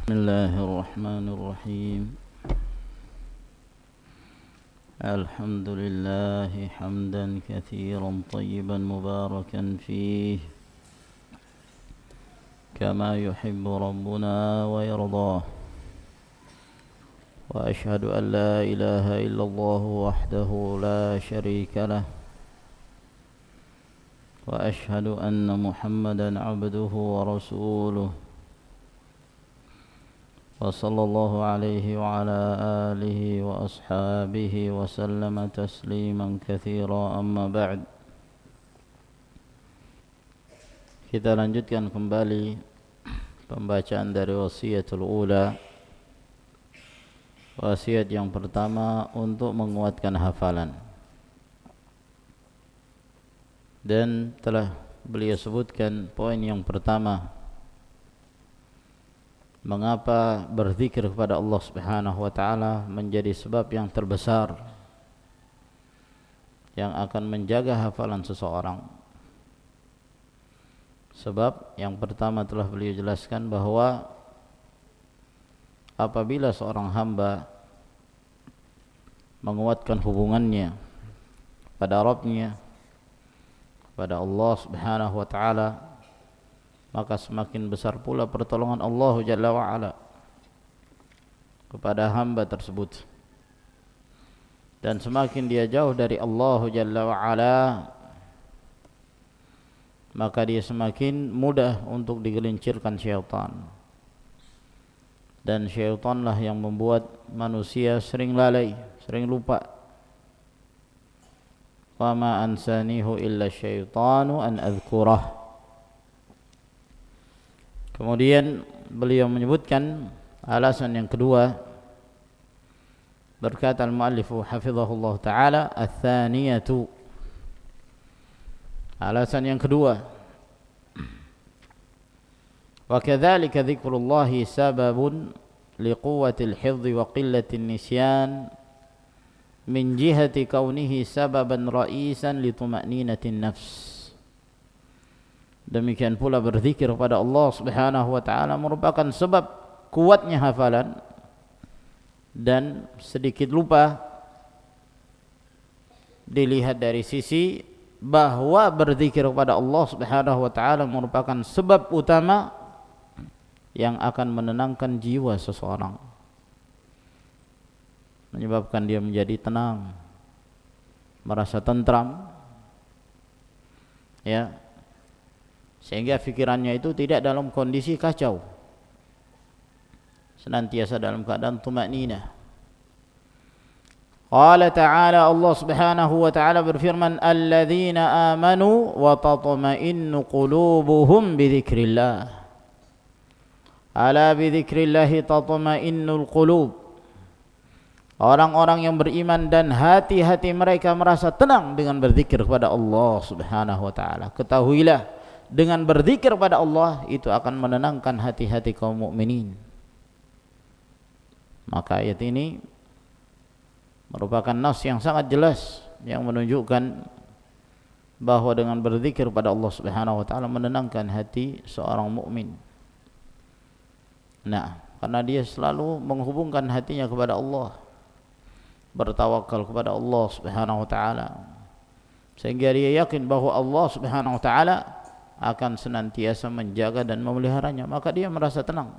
بسم الله الرحمن الرحيم. الحمد لله حمدا كثيرا طيبا مباركا فيه كما يحب ربنا ويرضاه، وأشهد أن لا إله إلا الله وحده لا شريك له، وأشهد أن محمدا عبده ورسوله، وصلى الله عليه وعلى آله وأصحابه وسلم تسليما كثيرا. أما بعد, kita lanjutkan kembali pembacaan dari wasiyatul ula. Wasiat yang pertama untuk menguatkan hafalan, dan telah beliau sebutkan poin yang pertama, mengapa berzikir kepada Allah Subhanahu wa taala menjadi sebab yang terbesar yang akan menjaga hafalan seseorang. Sebab yang pertama telah beliau jelaskan bahwa apabila seorang hamba menguatkan hubungannya pada Rabb-nya, pada Allah Subhanahu wa taala, maka semakin besar pula pertolongan Allah Jalla wa'ala kepada hamba tersebut. Dan semakin dia jauh dari Allah Jalla wa'ala, maka dia semakin mudah untuk digelincirkan syaitan. Dan syaitanlah yang membuat manusia sering lalai, sering lupa. Wa ma ansanihu illa syaitanu an adhkurah. Kemudian beliau menyebutkan alasan yang kedua. Berkata al-muallifu hafizahullah ta'ala, ats-tsaniyatu, alasan yang kedua, wa kadzalika dzikrullahi sababun liquwwatil hifdzi wa qillatin nisyan min jihati kaunihi sababan ra'isan lituma'ninatin nafs. Demikian pula berzikir kepada Allah Subhanahu wa taala merupakan sebab kuatnya hafalan, dan sedikit lupa dilihat dari sisi bahwa berzikir kepada Allah Subhanahu wa taala merupakan sebab utama yang akan menenangkan jiwa seseorang, menyebabkan dia menjadi tenang, merasa tentram, ya, sehingga fikirannya itu tidak dalam kondisi kacau, senantiasa dalam keadaan tumakninah. Qala ta'ala, Allah Subhanahu wa ta'ala berfirman, alladzina amanu wa tatma'innu qulubuhum bidzikrillah, ala bidzikrillahi tatma'innul qulub. Orang-orang yang beriman dan hati-hati mereka merasa tenang dengan berzikir kepada Allah Subhanahu wa ta'ala. Ketahuilah, dengan berzikir pada Allah itu akan menenangkan hati-hati kaum mukminin. Maka ayat ini merupakan nas yang sangat jelas yang menunjukkan bahwa dengan berzikir pada Allah Subhanahu wa taala menenangkan hati seorang mukmin. Nah, karena dia selalu menghubungkan hatinya kepada Allah, bertawakal kepada Allah Subhanahu wa taala, sehingga dia yakin bahwa Allah Subhanahu wa taala akan senantiasa menjaga dan memeliharanya, maka dia merasa tenang.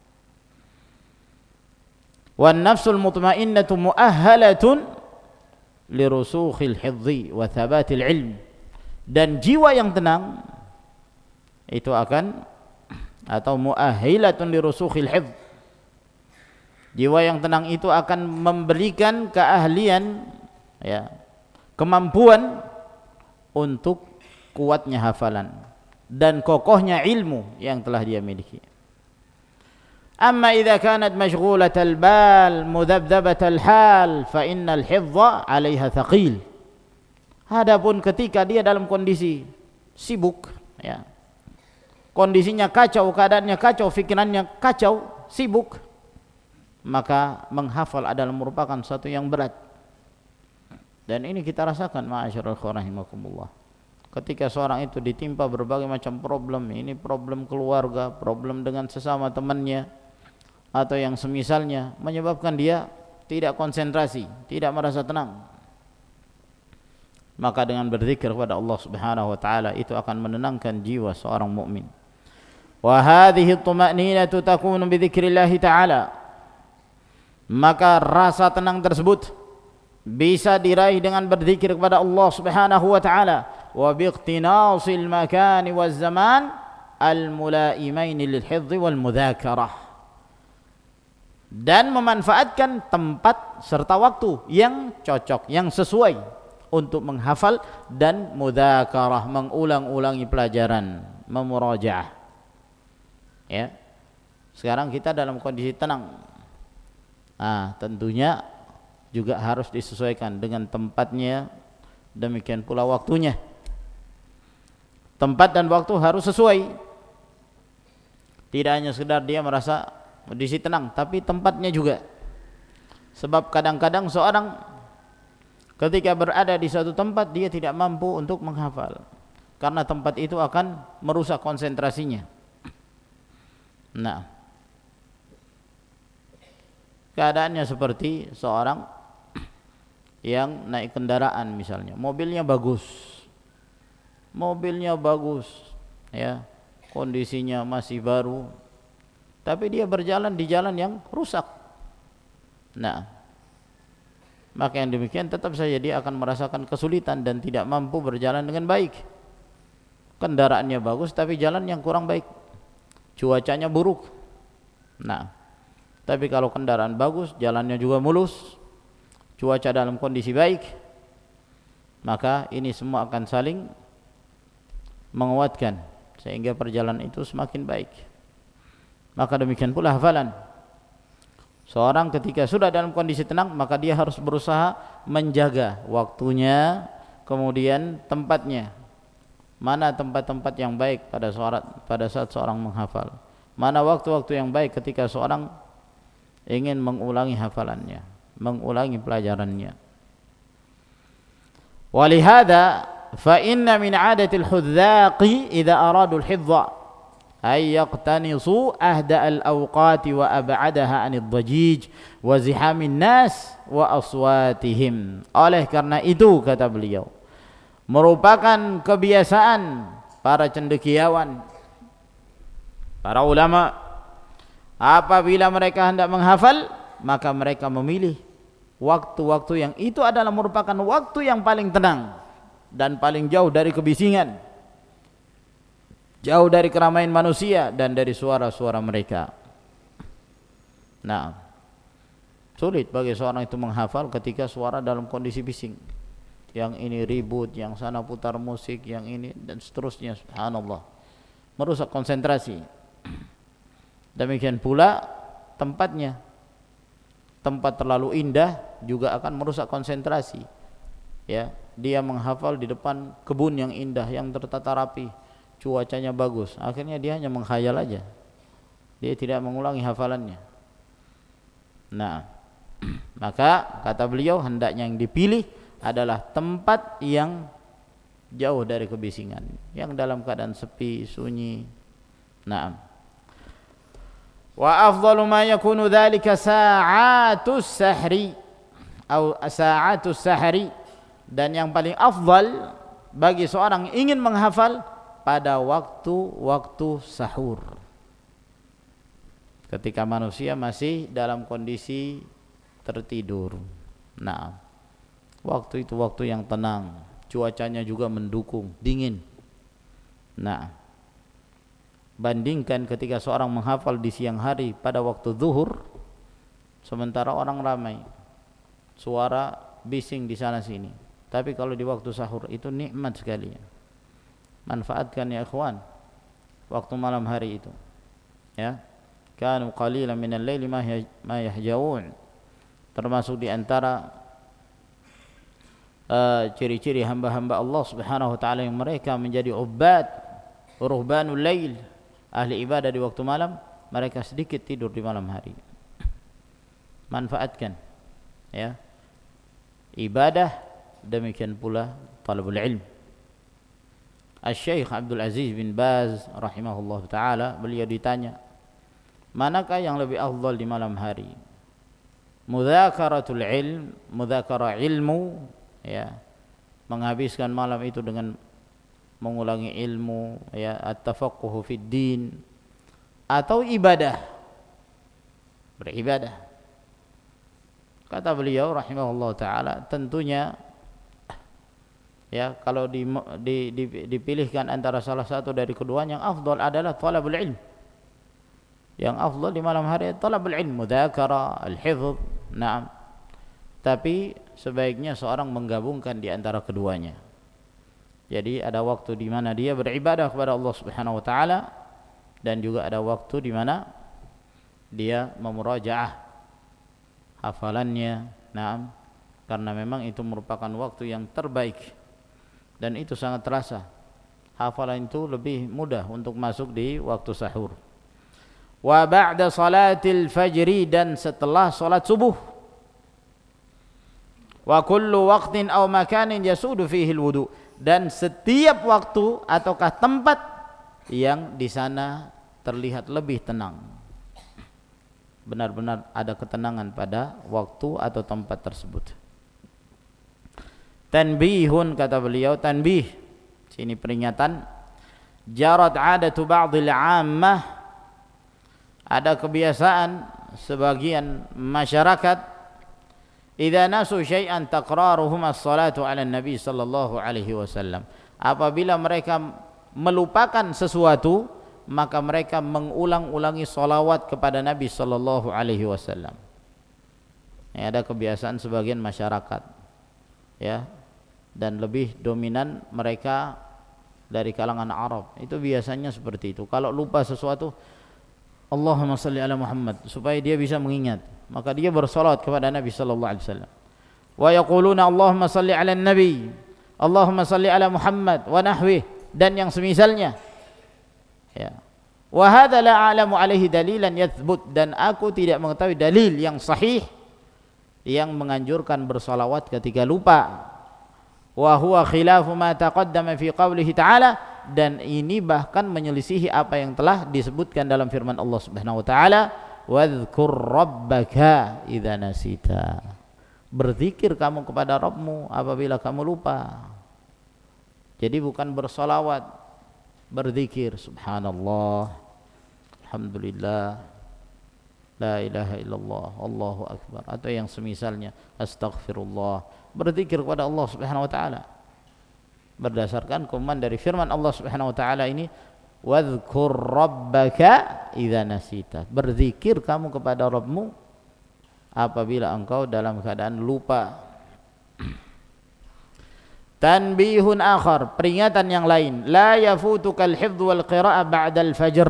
Wan nafsul mutmainnatu muahhalatun lirusukhil hifdzi wa thabatil ilm. Dan jiwa yang tenang itu akan, atau muahhilatun lirusukhil hifdz, jiwa yang tenang itu akan memberikan keahlian, ya, kemampuan untuk kuatnya hafalan dan kokohnya ilmu yang telah dia miliki. Amma idza kanat mashghulatal bal mudhabdhabatal hal fa innal hifdha 'alaiha thaqil. Adapun ketika dia dalam kondisi sibuk, ya, kondisinya kacau, keadaannya kacau, pikirannya kacau, sibuk, maka menghafal adalah merupakan satu yang berat. Dan ini kita rasakan, ma'asyiral ikhwan rahimakumullah. Ketika seorang itu ditimpa berbagai macam problem, ini problem keluarga, problem dengan sesama temannya, atau yang semisalnya menyebabkan dia tidak konsentrasi, tidak merasa tenang. Maka dengan berzikir kepada Allah Subhanahu wa taala itu akan menenangkan jiwa seorang mukmin. Wa hadhihi at-tuma'ninatu takunu bi dzikrillah taala. Maka rasa tenang tersebut bisa diraih dengan berzikir kepada Allah Subhanahu wa taala wa bi iqtinasil makani waz zaman al-mulaimain lil-hifdz wal mudzakarah, dan memanfaatkan tempat serta waktu yang cocok, yang sesuai untuk menghafal dan mudzakarah, mengulang-ulangi pelajaran, memurajaah. Ya. Sekarang kita dalam kondisi tenang. Tentunya juga harus disesuaikan dengan tempatnya, demikian pula waktunya. Tempat dan waktu harus sesuai. Tidak hanya sekedar dia merasa kondisi tenang, tapi tempatnya juga. Sebab kadang-kadang seorang ketika berada di suatu tempat dia tidak mampu untuk menghafal, karena tempat itu akan merusak konsentrasinya. Nah, keadaannya seperti seorang yang naik kendaraan misalnya, mobilnya bagus, ya, kondisinya masih baru, tapi dia berjalan di jalan yang rusak. Nah, maka yang demikian tetap saja dia akan merasakan kesulitan dan tidak mampu berjalan dengan baik. Kendaraannya bagus tapi jalan yang kurang baik, cuacanya buruk. Nah, tapi kalau kendaraan bagus, jalannya juga mulus, cuaca dalam kondisi baik, maka ini semua akan saling menguatkan sehingga perjalanan itu semakin baik. Maka demikian pula hafalan. Seorang ketika sudah dalam kondisi tenang, maka dia harus berusaha menjaga waktunya, kemudian tempatnya. Mana tempat-tempat yang baik pada saat seorang menghafal? Mana waktu-waktu yang baik ketika seorang ingin mengulangi hafalannya, mengulangi pelajarannya. Walihada fa inna min 'adatil hudzaqi idza aradu al-hifdha ay yaqtanisu ahda al-awqati wa ab'adaha 'anid dhajij wa zihamin nas wa aswatihim. Oleh karena itu, kata beliau, merupakan kebiasaan para cendekiawan, para ulama, apabila mereka hendak menghafal, maka mereka memilih waktu-waktu yang itu adalah merupakan waktu yang paling tenang dan paling jauh dari kebisingan, jauh dari keramaian manusia dan dari suara-suara mereka. Nah, sulit bagi seorang itu menghafal ketika suara dalam kondisi bising. Yang ini ribut, yang sana putar musik, yang ini dan seterusnya, subhanallah, merusak konsentrasi. Demikian pula tempatnya. Tempat terlalu indah juga akan merusak konsentrasi. Ya, dia menghafal di depan kebun yang indah, yang tertata rapi, cuacanya bagus, akhirnya dia hanya menghayal aja, dia tidak mengulangi hafalannya. Nah, maka kata beliau, hendaknya yang dipilih adalah tempat yang jauh dari kebisingan, yang dalam keadaan sepi, sunyi. Nah, wa afdalu ma yakunu dzalika sa'atus sahri atau sa'atus sahri, dan yang paling afdal bagi seorang ingin menghafal pada waktu-waktu sahur, ketika manusia masih dalam kondisi tertidur. Nah, waktu itu waktu yang tenang, cuacanya juga mendukung, dingin. Nah, bandingkan ketika seorang menghafal di siang hari pada waktu zuhur, sementara orang ramai, suara bising di sana sini. Tapi kalau di waktu sahur itu nikmat sekali. Manfaatkan ya ikhwan waktu malam hari itu. Ya, kanu qalilan minal laili ma yahjaun. Termasuk di antara ciri-ciri hamba-hamba Allah Subhanahu wa taala yang mereka menjadi ubad, ruhbanul lail, ahli ibadah di waktu malam, mereka sedikit tidur di malam hari. Manfaatkan ya ibadah, demikian pula talabul ilm. Asy-Syaikh Abdul Aziz bin Baz rahimahullah taala, beliau ditanya, manakah yang lebih afdal di malam hari? Mudzakaratul ilm, mudzakara ilmu, ya, menghabiskan malam itu dengan mengulangi ilmu, ya, at-tafaqquhu fid din, atau ibadah, beribadah. Kata beliau rahimahullah taala, tentunya ya kalau dipilihkan antara salah satu dari keduanya, yang afdal adalah talabul ilm. Yang afdal di malam hari talabul ilm, mudzakara, al-hifdz. Naam. Tapi sebaiknya seorang menggabungkan di antara keduanya. Jadi ada waktu di mana dia beribadah kepada Allah Subhanahu wa taala, dan juga ada waktu di mana dia memurajaah hafalannya. Naam. Karena memang itu merupakan waktu yang terbaik, dan itu sangat terasa. Hafalan itu lebih mudah untuk masuk di waktu sahur. Wa ba'da salatil fajri, dan setelah salat subuh. Wa kullu waqtin aw makanin yasudu fihi alwudu, dan setiap waktu ataukah tempat yang di sana terlihat lebih tenang. Benar-benar ada ketenangan pada waktu atau tempat tersebut. Tanbihun, kata beliau, tanbih, sini peringatan. Jarat 'adatu ba'dil 'ammah, ada kebiasaan sebagian masyarakat, idza nasu syai'an taqraruhum as-salatu 'ala nabi sallallahu alaihi wasallam, apabila mereka melupakan sesuatu, maka mereka mengulang-ulangi salawat kepada Nabi sallallahu alaihi wasallam. Ya, ada kebiasaan sebagian masyarakat, ya, dan lebih dominan mereka dari kalangan Arab. Itu biasanya seperti itu. Kalau lupa sesuatu, Allahumma salli ala Muhammad, supaya dia bisa mengingat, maka dia bersalawat kepada Nabi sallallahu alaihi wasallam. Wa yaquluna Allahumma salli ala Nabi, Allahumma salli ala Muhammad wa nahwi, dan yang semisalnya. Ya. Wa hadza la a'lamu alaihi dalilan yathbut, dan aku tidak mengetahui dalil yang sahih yang menganjurkan bersalawat ketika lupa. Wa huwa khilafu ma taqaddama fi qoulihi ta'ala, dan ini bahkan menyelisihi apa yang telah disebutkan dalam firman Allah Subhanahu wa taala, wadhkur rabbaka idza nasita, berzikir kamu kepada Rabbmu apabila kamu lupa. Jadi bukan bersalawat, berzikir, subhanallah, alhamdulillah, la ilaha illallah, Allahu akbar, atau yang semisalnya, astaghfirullah, berzikir kepada Allah Subhanahu wa taala berdasarkan komandan dari firman Allah Subhanahu wa taala ini, wadhkur rabbaka idza nasita, berzikir kamu kepada Rabbmu apabila engkau dalam keadaan lupa. Tanbihun akhar, peringatan yang lain, la yafutukal hifdz wal qira'ah ba'dal fajr,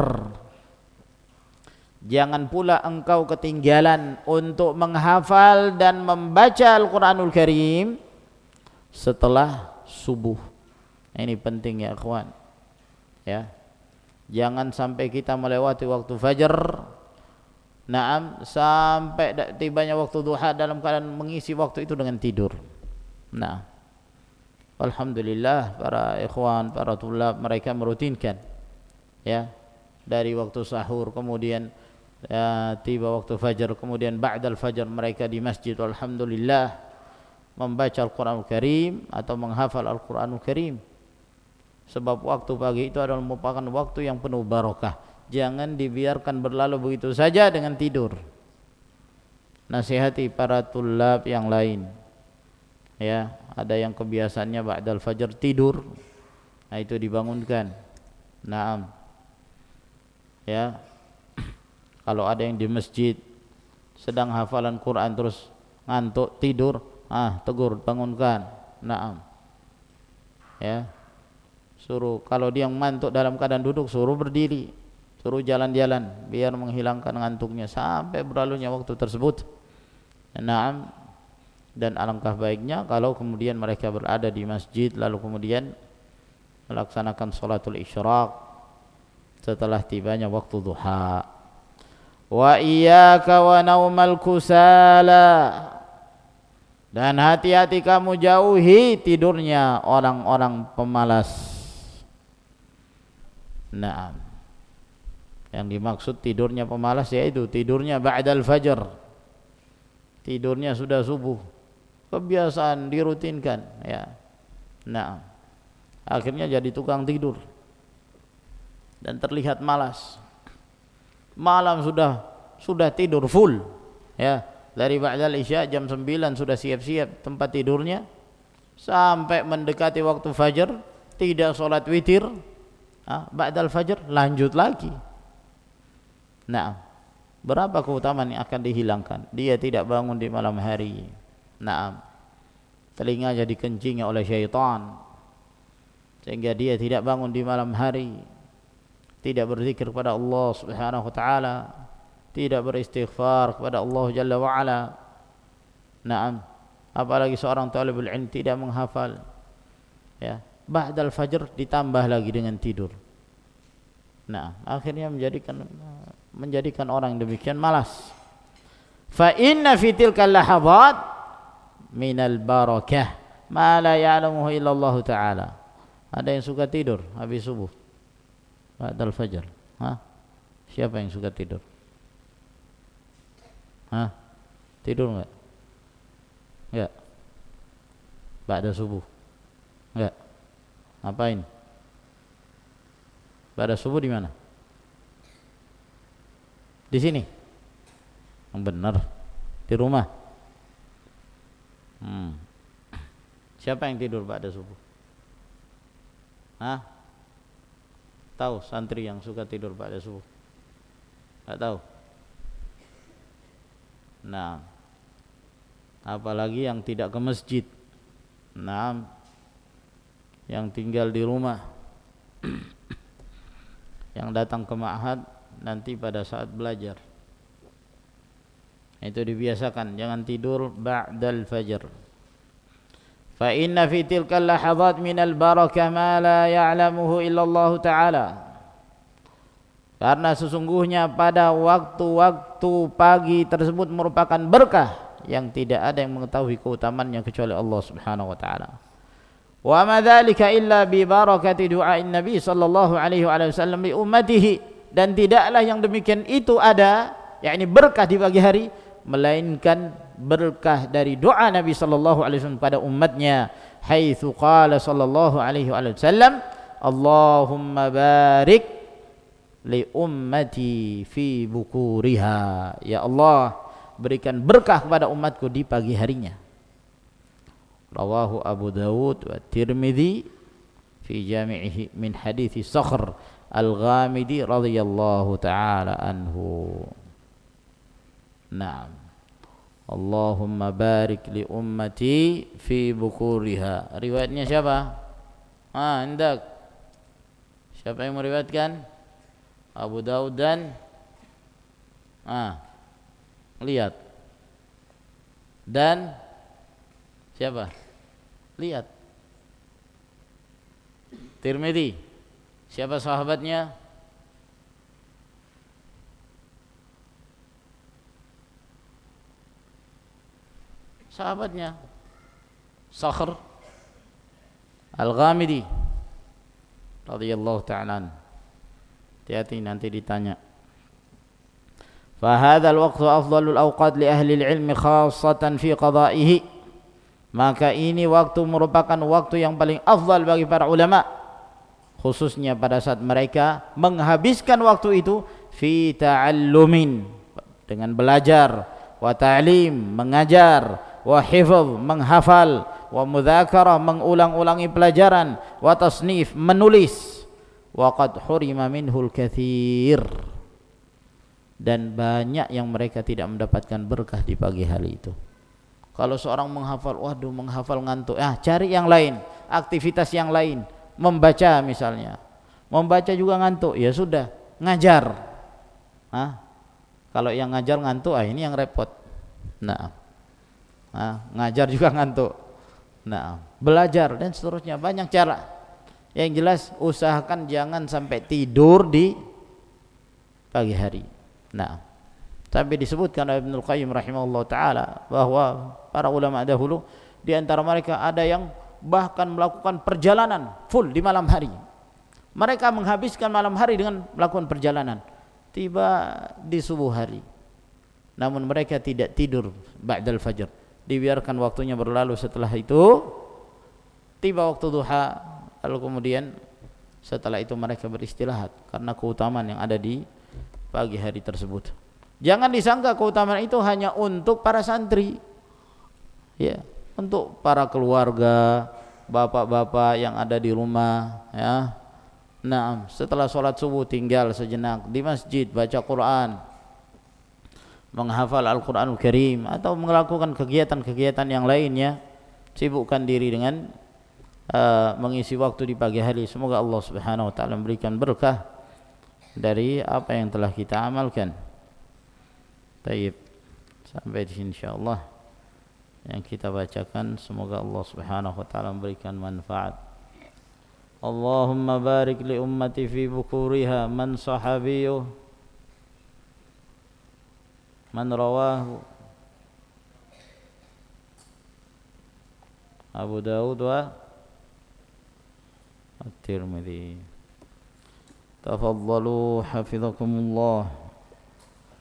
jangan pula engkau ketinggalan untuk menghafal dan membaca Al-Qur'anul Karim setelah subuh. Ini penting ya ikhwan, ya, jangan sampai kita melewati waktu fajar, naam, sampai tibanya waktu duha dalam keadaan mengisi waktu itu dengan tidur. Nah, alhamdulillah para ikhwan, para tulab, mereka merutinkan, ya, dari waktu sahur, kemudian ya, tiba waktu fajar, kemudian ba'dal fajar mereka di masjid, alhamdulillah, membaca Al-Qur'anul Karim atau menghafal Al-Qur'anul Karim. Sebab waktu pagi itu adalah merupakan waktu yang penuh barakah. Jangan dibiarkan berlalu begitu saja dengan tidur. Nasihati para tulab yang lain, ya, ada yang kebiasaannya ba'dal fajar tidur, nah itu dibangunkan. Naam, ya, kalau ada yang di masjid sedang hafalan Quran terus ngantuk tidur, tegur, bangunkan. Naam, ya, suruh, kalau dia ngantuk dalam keadaan duduk, suruh berdiri, suruh jalan-jalan biar menghilangkan ngantuknya sampai berlalunya waktu tersebut. Naam, dan alangkah baiknya kalau kemudian mereka berada di masjid lalu kemudian melaksanakan sholatul isyraq setelah tibanya waktu duha. Wa iyyaka wa naumal kusala, dan hati-hati kamu jauhi tidurnya orang-orang pemalas. Naam, Yang dimaksud tidurnya pemalas yaitu tidurnya ba'dal fajr. Tidurnya sudah subuh. Kebiasaan dirutinkan ya. Nah, akhirnya jadi tukang tidur. Dan terlihat malas. Malam sudah tidur full ya. Dari ba'dal isya jam 9 sudah siap-siap tempat tidurnya sampai mendekati waktu fajar tidak sholat witir. Ba'dal fajar lanjut lagi. Nah, berapa keutamaan yang akan dihilangkan? Dia tidak bangun di malam hari. Nah, telinganya dikencingi oleh syaitan sehingga dia tidak bangun di malam hari, tidak berzikir kepada Allah Subhanahu wa taala, tidak beristighfar kepada Allah Jalla wa ala. Naam, apalagi seorang talibul ilm tidak menghafal. Ya, ba'dal fajr ditambah lagi dengan tidur. Nah, akhirnya menjadikan orang demikian malas. Fa inna fi tilkal lahadhat minal barakah ma la ya'lamuhu illa Allah taala. Ada yang suka tidur habis subuh ba'dal fajar. Siapa yang suka tidur? Tidur enggak? Enggak. Ba'da subuh. Enggak. Ngapain? Ba'da subuh di mana? Di sini. Yang benar. Di rumah. Siapa yang tidur ba'da subuh? Tahu santri yang suka tidur ba'da subuh? Enggak tahu. Nah, apalagi yang tidak ke masjid. Nah, yang tinggal di rumah, yang datang ke ma'had nanti pada saat belajar, itu dibiasakan jangan tidur ba'dal fajr. Fa inna fi tilkal lahadhat minal barakah ma la ya'lamuhu illa Allah taala. Karena sesungguhnya pada waktu-waktu pagi tersebut merupakan berkah yang tidak ada yang mengetahui keutamaannya kecuali Allah Subhanahu wa taala. Wa ma dzalika illa bi barakati du'ain Nabi sallallahu alaihi wasallam li ummatihi, dan tidaklah yang demikian itu ada, yakni berkah di pagi hari, melainkan berkah dari doa Nabi sallallahu alaihi wasallam pada umatnya, haitsu qala sallallahu alaihi wasallam, Allahumma barik li ummati fi bukuriha, ya Allah berikan berkah kepada umatku di pagi harinya. Rawahu Abu Dawud wa Tirmidzi fi jami'ihi min hadithi Sakhr al-Ghamidi radhiyallahu ta'ala anhu. Naam, Allahumma barik li ummati fi bukuriha. Riwayatnya siapa? Hendak siapa yang meriwayatkan? Abu Daud dan lihat, dan siapa? Lihat, Tirmidzi. Siapa sahabatnya? Sahabatnya Sakhr al-Ghamidi radhiyallahu ta'ala. Hati-hati nanti ditanya. Fa hadzal waqtu afdalul awqat li ahli al-ilmi khassatan fi qada'ihi. Maka ini waktu merupakan waktu yang paling afdal bagi para ulama, khususnya pada saat mereka menghabiskan waktu itu fi ta'allumin, dengan belajar, wa ta'lim, mengajar, wa hifdz, menghafal, wa mudzakarah, mengulang-ulangi pelajaran, wa tasnif, menulis. Wa qad hurima minhul katsir, dan banyak yang mereka tidak mendapatkan berkah di pagi hari itu. Kalau seorang menghafal, waduh menghafal ngantuk, cari yang lain, aktivitas yang lain, membaca misalnya. Membaca juga ngantuk, ya sudah, ngajar. Kalau yang ngajar ngantuk, ini yang repot. Ngajar juga ngantuk. Belajar dan seterusnya, banyak cara. Yang jelas usahakan jangan sampai tidur di pagi hari. Tapi disebutkan oleh Ibnu Qayyim rahimahullah taala bahwa para ulama dahulu di antara mereka ada yang bahkan melakukan perjalanan full di malam hari. Mereka menghabiskan malam hari dengan melakukan perjalanan. tiba di subuh hari, namun mereka tidak tidur ba'dal fajr, dibiarkan waktunya berlalu. Setelah itu tiba waktu duha, lalu kemudian setelah itu mereka beristirahat karena keutamaan yang ada di pagi hari tersebut. Jangan disangka keutamaan itu hanya untuk para santri, ya, untuk para keluarga, bapak-bapak yang ada di rumah, ya. Nah, setelah sholat subuh tinggal sejenak di masjid baca Quran, menghafal Al-Quranul Karim, atau melakukan kegiatan-kegiatan yang lainnya. Sibukkan diri dengan mengisi waktu di pagi hari. Semoga Allah Subhanahu wa taala memberikan berkah dari apa yang telah kita amalkan. Baik, sampai di sini insyaallah yang kita bacakan, semoga Allah Subhanahu wa taala memberikan manfaat. Allahumma barik li ummati fi bukuriha man sahabiyuh man rawahu Abu Dawud wa At-Tirmidzi. Tafaddalu hafizakumullah.